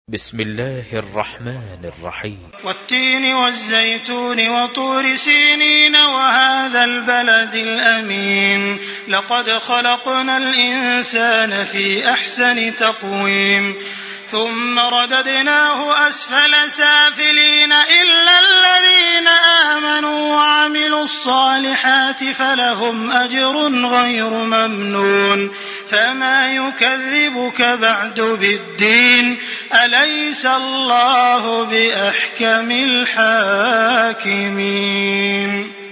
بسم الله الرحمن الرحيم. والتين والزيتون وطور سينين وهذا البلد الأمين لقد خلقنا الإنسان في أحسن تقويم ثم رددناه أسفل سافلين إلا الذين آمنوا وعملوا الصالحات فلهم أجر غير ممنون فما يكذبك بعد بالدين أليس الله بأحكم الحاكمين.